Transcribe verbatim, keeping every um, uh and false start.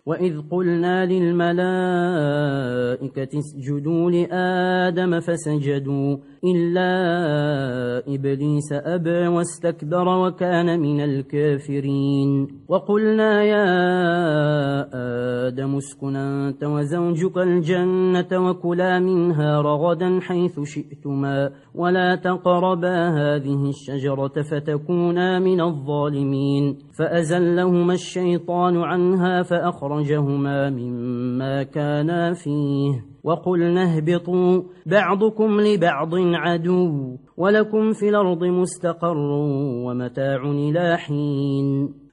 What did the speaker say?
وإذ قلنا للملائكة اسجدوا لآدم فسجدوا إلا إبليس أبى واستكبر وكان من الكافرين وقلنا يا آدم اسكن أنت وزوجك الجنة وكلا منها رغدا حيث شئتما ولا تقربا هذه الشجرة فتكونا من الظالمين فأزلهما الشيطان عنها فأخرجهما مما كانا فيه وقلنا اهبطوا بعضكم لبعض عدو ولكم في الأرض مستقر ومتاع إلى حين